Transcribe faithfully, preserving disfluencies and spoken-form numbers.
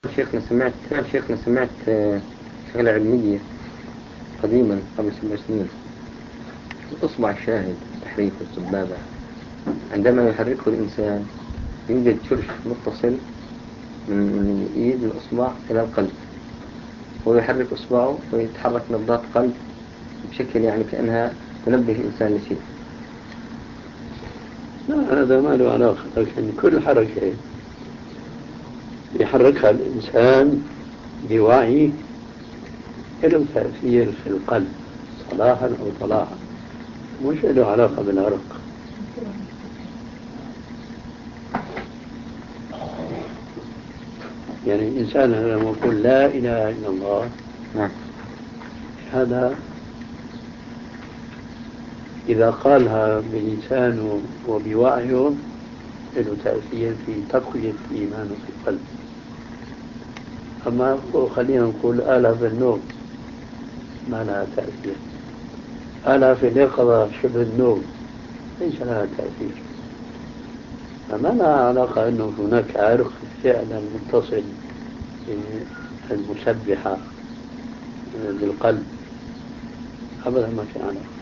شيخنا سمعت شيخنا سمعت آه، شغلة علمية قديما قبل سبع سنين. الإصبع الشاهد تحريك السبابة عندما يحركه الإنسان يوجد شرش متصل من من إيد الإصبع إلى القلب، ويحرك إصبعه ويتحرك نبضات قلب بشكل يعني كأنها تنبه الإنسان لشيء. لا، هذا ما له علاقة، لكن كل حركة يحركها الإنسان بوعي له تأثير في القلب صلاحا أو طلاحا، مش له علاقة بالعرق. يعني الإنسان لما يقول لا إله إلا الله، نعم. هذا إذا قالها بلسانه وبوعيه له تأثير في تقوية إيمانه في القلب. أما خلينا نقول آلة في النوم ما لها تأثير، آلة في اليقظة شبه النوم ليس لها تأثير. فما لها علاقة أنه هناك عرق فعلا متصل بالمسبحة بالقلب، أبدا ما في علاقة.